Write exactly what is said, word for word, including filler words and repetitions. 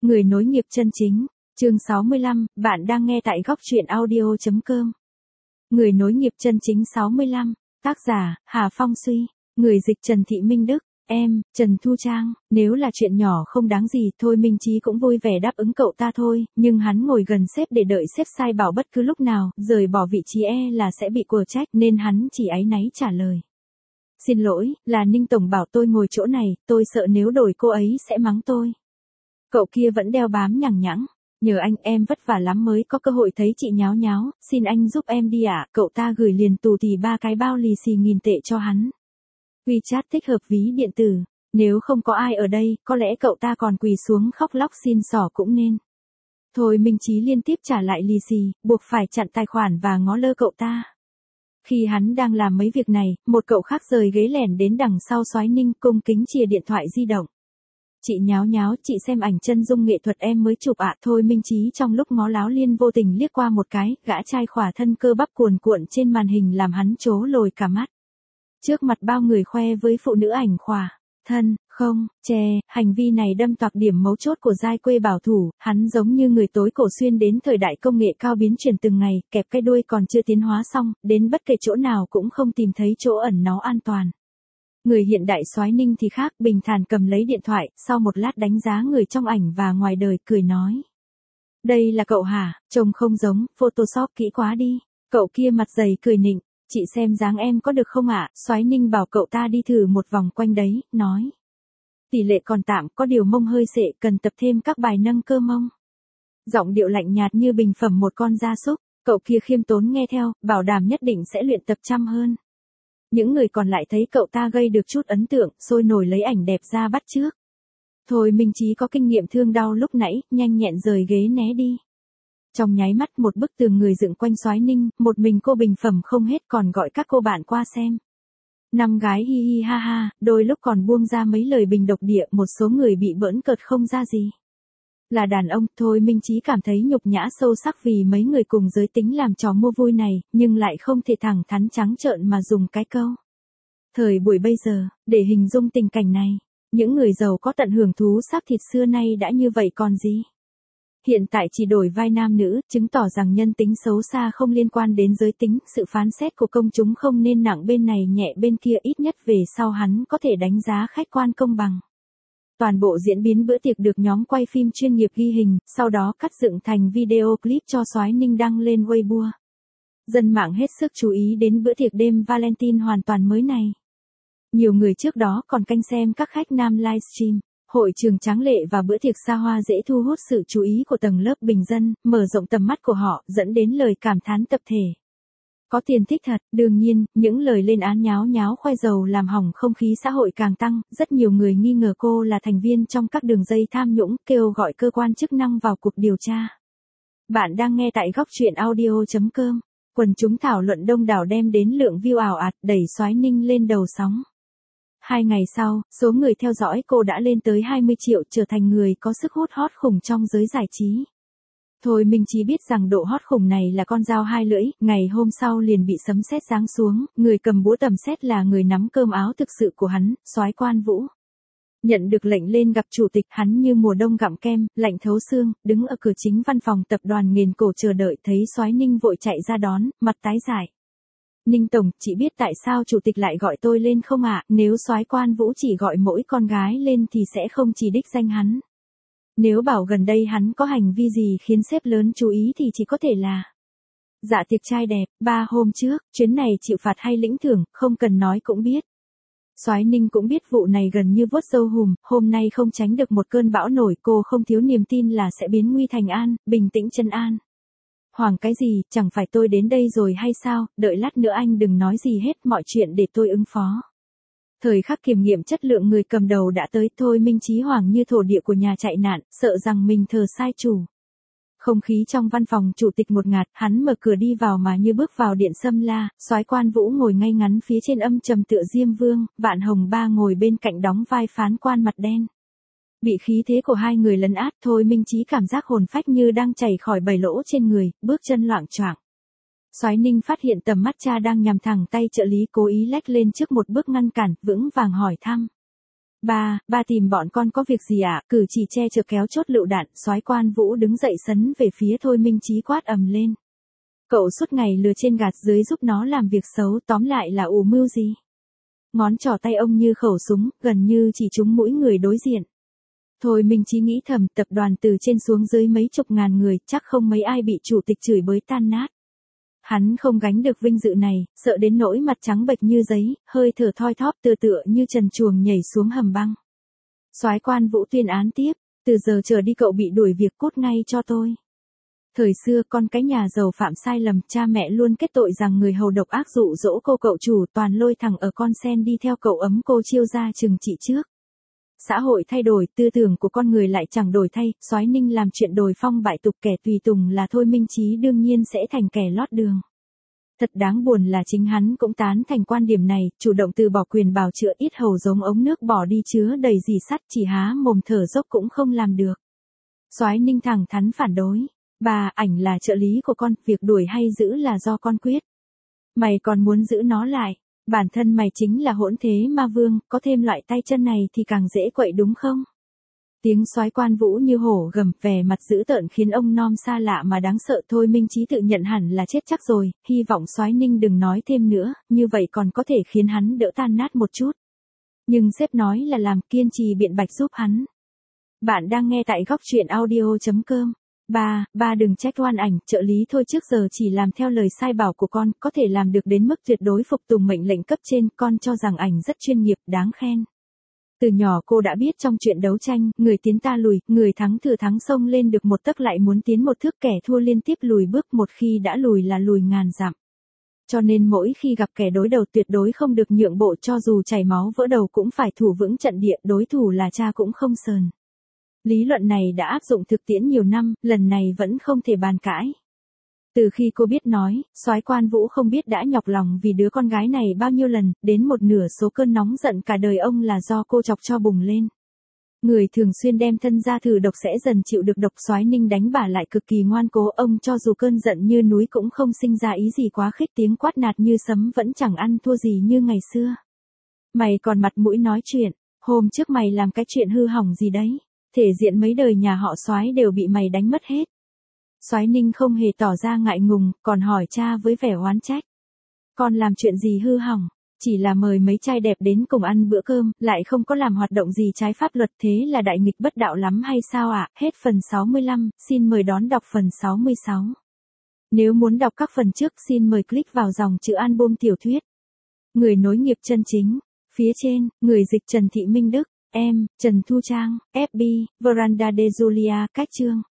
Người nối nghiệp chân chính, chương sáu mươi lăm, bạn đang nghe tại góc truyện audio chấm com. Người nối nghiệp chân chính sáu mươi lăm, tác giả, Hà Phong Suy, người dịch Trần Thị Minh Đức, em, Trần Thu Trang, nếu là chuyện nhỏ không đáng gì thôi Minh Chí cũng vui vẻ đáp ứng cậu ta thôi, nhưng hắn ngồi gần sếp để đợi sếp sai bảo bất cứ lúc nào, rời bỏ vị trí e là sẽ bị quở trách nên hắn chỉ áy náy trả lời. Xin lỗi, là Ninh Tổng bảo tôi ngồi chỗ này, tôi sợ nếu đổi cô ấy sẽ mắng tôi. Cậu kia vẫn đeo bám nhằng nhẵng. Nhờ anh em vất vả lắm mới có cơ hội thấy chị nháo nháo, xin anh giúp em đi ạ. À? Cậu ta gửi liền tù thì ba cái bao lì xì nghìn tệ cho hắn. WeChat thích hợp ví điện tử. Nếu không có ai ở đây, có lẽ cậu ta còn quỳ xuống khóc lóc xin xỏ cũng nên. Thôi Minh Chí liên tiếp trả lại lì xì, buộc phải chặn tài khoản và ngó lơ cậu ta. Khi hắn đang làm mấy việc này, một cậu khác rời ghế lẻn đến đằng sau Soái Ninh cung kính chìa điện thoại di động. Chị nháo nháo, chị xem ảnh chân dung nghệ thuật em mới chụp ạ. À. Thôi Minh Chí trong lúc ngó láo liên vô tình liếc qua một cái, gã trai khỏa thân cơ bắp cuồn cuộn trên màn hình làm hắn trố lồi cả mắt. Trước mặt bao người khoe với phụ nữ ảnh khỏa thân, không, chè, hành vi này đâm toạc điểm mấu chốt của giai quê bảo thủ, hắn giống như người tối cổ xuyên đến thời đại công nghệ cao biến chuyển từng ngày, kẹp cái đuôi còn chưa tiến hóa xong, đến bất kể chỗ nào cũng không tìm thấy chỗ ẩn náu an toàn. Người hiện đại Soái Ninh thì khác, bình thản cầm lấy điện thoại, sau một lát đánh giá người trong ảnh và ngoài đời, cười nói. Đây là cậu hả, trông không giống, Photoshop kỹ quá đi. Cậu kia mặt dày cười nịnh, chị xem dáng em có được không ạ? À? Soái Ninh bảo cậu ta đi thử một vòng quanh đấy, nói. Tỷ lệ còn tạm, có điều mông hơi sệ, cần tập thêm các bài nâng cơ mông. Giọng điệu lạnh nhạt như bình phẩm một con gia súc, cậu kia khiêm tốn nghe theo, bảo đảm nhất định sẽ luyện tập chăm hơn. Những người còn lại thấy cậu ta gây được chút ấn tượng, sôi nổi lấy ảnh đẹp ra bắt chước. Thôi Minh Chí có kinh nghiệm thương đau lúc nãy, nhanh nhẹn rời ghế né đi. Trong nháy mắt một bức tường người dựng quanh Soái Ninh, một mình cô bình phẩm không hết còn gọi các cô bạn qua xem. Năm gái hi hi ha ha, đôi lúc còn buông ra mấy lời bình độc địa, một số người bị bỡn cợt không ra gì. Là đàn ông, thôi Minh Chí cảm thấy nhục nhã sâu sắc vì mấy người cùng giới tính làm trò mua vui này, nhưng lại không thể thẳng thắn trắng trợn mà dùng cái câu. Thời buổi bây giờ, để hình dung tình cảnh này, những người giàu có tận hưởng thú xác thịt xưa nay đã như vậy còn gì. Hiện tại chỉ đổi vai nam nữ, chứng tỏ rằng nhân tính xấu xa không liên quan đến giới tính, sự phán xét của công chúng không nên nặng bên này nhẹ bên kia, ít nhất về sau hắn có thể đánh giá khách quan công bằng. Toàn bộ diễn biến bữa tiệc được nhóm quay phim chuyên nghiệp ghi hình, sau đó cắt dựng thành video clip cho Soái Ninh đăng lên Weibo. Dân mạng hết sức chú ý đến bữa tiệc đêm Valentine hoàn toàn mới này. Nhiều người trước đó còn canh xem các khách nam livestream, hội trường tráng lệ và bữa tiệc xa hoa dễ thu hút sự chú ý của tầng lớp bình dân, mở rộng tầm mắt của họ, dẫn đến lời cảm thán tập thể. Có tiền thích thật, đương nhiên, những lời lên án nháo nháo khoe dầu làm hỏng không khí xã hội càng tăng, rất nhiều người nghi ngờ cô là thành viên trong các đường dây tham nhũng, kêu gọi cơ quan chức năng vào cuộc điều tra. Bạn đang nghe tại góc truyện audio chấm com, quần chúng thảo luận đông đảo đem đến lượng view ảo ạt đẩy Soái Ninh lên đầu sóng. Hai ngày sau, số người theo dõi cô đã lên tới hai mươi triệu, trở thành người có sức hút hot khủng trong giới giải trí. Thôi Minh Chí biết rằng độ hot khủng này là con dao hai lưỡi, ngày hôm sau liền bị sấm sét giáng xuống, người cầm búa tầm sét là người nắm cơm áo thực sự của hắn, Soái Quan Vũ. Nhận được lệnh lên gặp chủ tịch, hắn như mùa đông gặm kem, lạnh thấu xương, đứng ở cửa chính văn phòng tập đoàn nghiền cổ chờ đợi, thấy Soái Ninh vội chạy ra đón, mặt tái dại. Ninh Tổng, chị biết tại sao chủ tịch lại gọi tôi lên không ạ? À? Nếu Soái Quan Vũ chỉ gọi mỗi con gái lên thì sẽ không chỉ đích danh hắn. Nếu bảo gần đây hắn có hành vi gì khiến sếp lớn chú ý thì chỉ có thể là dạ tiệc trai đẹp, ba hôm trước, chuyến này chịu phạt hay lĩnh thưởng, không cần nói cũng biết. Soái Ninh cũng biết vụ này gần như vuốt râu hùm, hôm nay không tránh được một cơn bão nổi, cô không thiếu niềm tin là sẽ biến nguy thành an, bình tĩnh chân an. Hoàng cái gì, chẳng phải tôi đến đây rồi hay sao, đợi lát nữa anh đừng nói gì hết, mọi chuyện để tôi ứng phó. Thời khắc kiểm nghiệm chất lượng người cầm đầu đã tới, thôi Minh Chí hoảng như thổ địa của nhà chạy nạn, sợ rằng mình thờ sai chủ. Không khí trong văn phòng chủ tịch ngột ngạt, hắn mở cửa đi vào mà như bước vào điện Sâm La, Soái Quan Vũ ngồi ngay ngắn phía trên âm trầm tựa Diêm Vương, Vạn Hồng Ba ngồi bên cạnh đóng vai phán quan mặt đen. Bị khí thế của hai người lấn át, thôi Minh Chí cảm giác hồn phách như đang chảy khỏi bảy lỗ trên người, bước chân loạng choạng. Soái Ninh phát hiện tầm mắt cha đang nhằm thẳng tay trợ lý cố ý lách lên trước một bước ngăn cản, vững vàng hỏi thăm. Ba, ba tìm bọn con có việc gì ạ? À? Cử chỉ che chở kéo chốt lựu đạn, soái Quan Vũ đứng dậy sấn về phía Thôi Minh Chí quát ầm lên. Cậu suốt ngày lừa trên gạt dưới giúp nó làm việc xấu, tóm lại là ủ mưu gì? Ngón trỏ tay ông như khẩu súng, gần như chỉ trúng mũi người đối diện. Thôi Minh Chí nghĩ thầm, tập đoàn từ trên xuống dưới mấy chục ngàn người, chắc không mấy ai bị chủ tịch chửi bới tan nát. Hắn không gánh được vinh dự này, sợ đến nỗi mặt trắng bệch như giấy, hơi thở thoi thóp tựa tựa như trần truồng nhảy xuống hầm băng. Soái Quan Vũ tuyên án tiếp, từ giờ trở đi cậu bị đuổi việc, cút ngay cho tôi. Thời xưa con cái nhà giàu phạm sai lầm, cha mẹ luôn kết tội rằng người hầu độc ác dụ dỗ cô cậu chủ, toàn lôi thằng ở con sen đi theo cậu ấm cô chiêu ra trừng trị trước. Xã hội thay đổi, tư tưởng của con người lại chẳng đổi thay, Soái Ninh làm chuyện đồi phong bại tục, kẻ tùy tùng là Thôi Minh Chí đương nhiên sẽ thành kẻ lót đường. Thật đáng buồn là chính hắn cũng tán thành quan điểm này, chủ động từ bỏ quyền bào chữa, ít hầu giống ống nước bỏ đi chứa đầy dì sắt, chỉ há mồm thở dốc cũng không làm được. Soái Ninh thẳng thắn phản đối. Bà, ảnh là trợ lý của con, việc đuổi hay giữ là do con quyết. Mày còn muốn giữ nó lại, bản thân mày chính là hỗn thế ma vương, có thêm loại tay chân này thì càng dễ quậy đúng không? Tiếng soái Quan Vũ như hổ gầm, vẻ mặt dữ tợn khiến ông nom xa lạ mà đáng sợ. Thôi Minh Chí tự nhận hẳn là chết chắc rồi, hy vọng Soái Ninh đừng nói thêm nữa, như vậy còn có thể khiến hắn đỡ tan nát một chút. Nhưng sếp nói là làm, kiên trì biện bạch giúp hắn. Bạn đang nghe tại góc truyện audio chấm com. Ba, ba đừng trách Oan Ảnh, trợ lý thôi trước giờ chỉ làm theo lời sai bảo của con, có thể làm được đến mức tuyệt đối phục tùng mệnh lệnh cấp trên, con cho rằng Ảnh rất chuyên nghiệp, đáng khen. Từ nhỏ cô đã biết trong chuyện đấu tranh, người tiến ta lùi, người thắng thừa thắng, xông lên được một tấc lại muốn tiến một thước, kẻ thua liên tiếp lùi bước, một khi đã lùi là lùi ngàn dặm. Cho nên mỗi khi gặp kẻ đối đầu tuyệt đối không được nhượng bộ, cho dù chảy máu vỡ đầu cũng phải thủ vững trận địa, đối thủ là cha cũng không sờn. Lý luận này đã áp dụng thực tiễn nhiều năm, lần này vẫn không thể bàn cãi. Từ khi cô biết nói, soái Quan Vũ không biết đã nhọc lòng vì đứa con gái này bao nhiêu lần, đến một nửa số cơn nóng giận cả đời ông là do cô chọc cho bùng lên. Người thường xuyên đem thân ra thử độc sẽ dần chịu được độc. Soái Ninh đánh bà lại cực kỳ ngoan cố, ông cho dù cơn giận như núi cũng không sinh ra ý gì quá khích, tiếng quát nạt như sấm vẫn chẳng ăn thua gì như ngày xưa. Mày còn mặt mũi nói chuyện, hôm trước mày làm cái chuyện hư hỏng gì đấy? Thể diện mấy đời nhà họ Soái đều bị mày đánh mất hết. Soái Ninh không hề tỏ ra ngại ngùng, còn hỏi cha với vẻ oán trách. Con làm chuyện gì hư hỏng? Chỉ là mời mấy trai đẹp đến cùng ăn bữa cơm, lại không có làm hoạt động gì trái pháp luật, thế là đại nghịch bất đạo lắm hay sao ạ? À? Hết phần sáu mươi lăm, xin mời đón đọc phần sáu mươi sáu. Nếu muốn đọc các phần trước xin mời click vào dòng chữ album tiểu thuyết. Người nối nghiệp chân chính. Phía trên, người dịch Trần Thị Minh Đức. Em, Trần Thu Trang, ép bê, Veranda de Julia, cách chương.